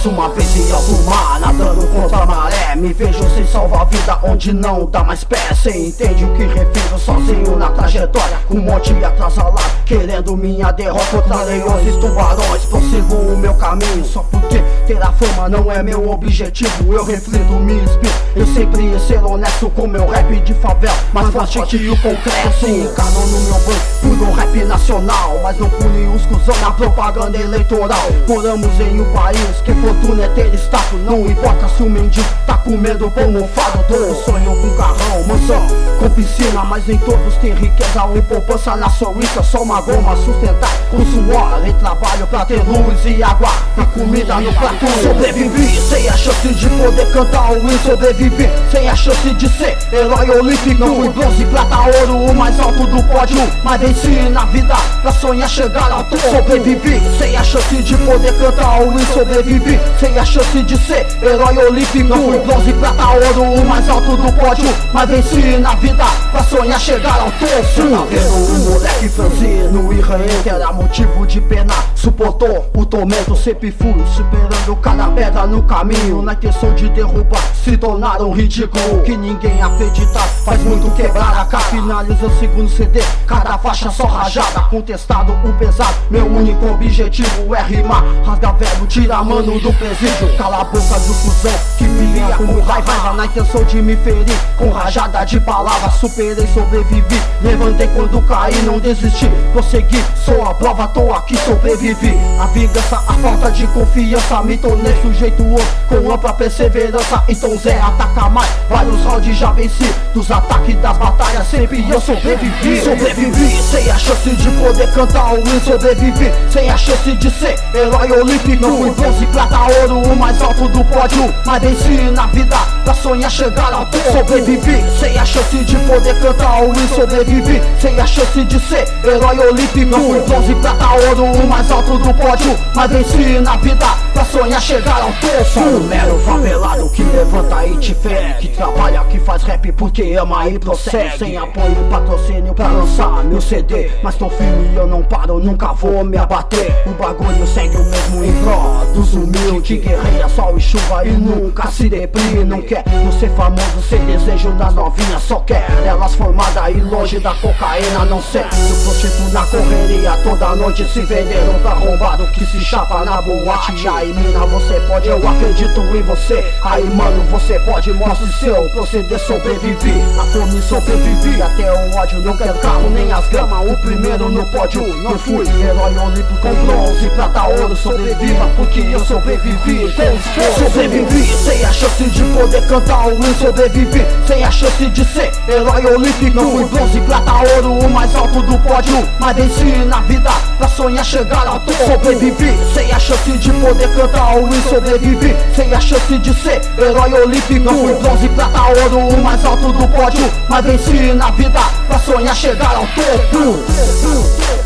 mais uma vez em alto mar, nadando contra a maré. Me vejo sem salva-vida onde não dá mais pé. Cê entende o que refiro, sozinho na trajetória, com um monte atrasalado, querendo minha derrota contra leões e tubarões. Prossigo o meu caminho, só porque ter a fama não é meu objetivo. Eu reflito, me inspiro, eu sempre ia ser honesto com meu rap de favela, mais forte que o concreto. Encarnou no meu banco, puro rap nacional, mas não pune os cuzão na propaganda eleitoral. Moramos em um país que fortuna é ter status. Não importa se o mendigo tá comendo pão mofado. Todo sonho com carrão, mansão, com piscina, mas nem todos têm riqueza ou poupança na Suíça. Só uma goma sustentar com suor em trabalho pra ter luz e água e comida no prato. Sobrevivi sem a chance de poder cantar o hino. Sobrevivi sem a chance de ser herói olímpico. Não fui bronze, prata, ouro, o mais alto do pódio, mas venci na vida pra sonhar chegar ao topo. Sobrevivi sem a chance de poder cantar o hino. Sobrevivi sem a chance de ser herói olímpico. Não fui bronze, prata, ouro, o mais alto do pódio, mas venci na vida pra sonhar chegar ao topo. Tá vendo um moleque franzino e ranhento, era motivo de pena, suportou o tormento. Sempre fui superando cada pedra no caminho, na intenção de derrubar, se tornar um ridículo que ninguém acredita. Faz muito quebrar a cara, finaliza o segundo CD, cada faixa só rajada, contestado o pesado. Meu único objetivo é rimar, rasga verbo, tira mano do presídio. Cala a boca do cuzão que me lia com raiva, na intenção de me ferir com rajada de palavras. Superei, sobrevivi, levantei quando caí, não desisti, prossegui, sou a prova, tô aqui, sobrevivi. A vingança, a falta de confiança, me tornei sujeito outro com ampla perseverança. Então Zé ataca mais, vários rounds já venci, dos ataques das batalhas sempre eu sobrevivi. Sobrevivi sem a chance de poder cantar o hino. Sobrevivi sem a chance de ser herói olímpico. Não fui bronze, prata, ouro, o mais alto do pódio, mas venci na vida pra sonhar chegar ao topo. Sobrevivi sem a chance de poder cantar o hino. Sobrevivi sem a chance de ser herói olímpico. Não fui bronze, prata, ouro, o mais alto do pódio, mas venci na vida pra sonhar chegar ao topo. Sou um mero favelado que levanta e te fere, que trabalha, que faz rap porque ama e prossegue, sem apoio e patrocínio pra lançar meu CD. Mas tô firme e eu não paro, nunca vou me abater. O bagulho segue o mesmo em prol dos humildes, que guerreia sol e chuva e nunca se deprime. Não quer não ser famoso, ser desejo das novinhas, só quer elas formadas e longe da cocaína. Não sei, eu prostituto na correria toda noite, se venderam pra arrombado que se chapa na boate. Aí mina, você pode, eu acredito em você. Aí mano, você pode, mostra o seu proceder. Sobrevivi, a fome sobrevivi, até o ódio não quer carro nem as gramas. O primeiro no pódio, não fui herói olímpico com bronze, prata, ouro. Sobreviva porque eu sobrevivi. Sobrevivi sem a chance de poder cantar o hino. Sobrevivi sem a chance de ser herói olímpico. Não fui bronze, prata, ouro, o mais alto do pódio, mas venci na vida pra sonhar chegar ao topo. Sobrevivi sem a chance de poder cantar o hino. Sobrevivi sem a chance de ser herói olímpico. Não fui bronze, prata, ouro, o mais alto do pódio, mas venci na vida pra sonhar chegar ao topo.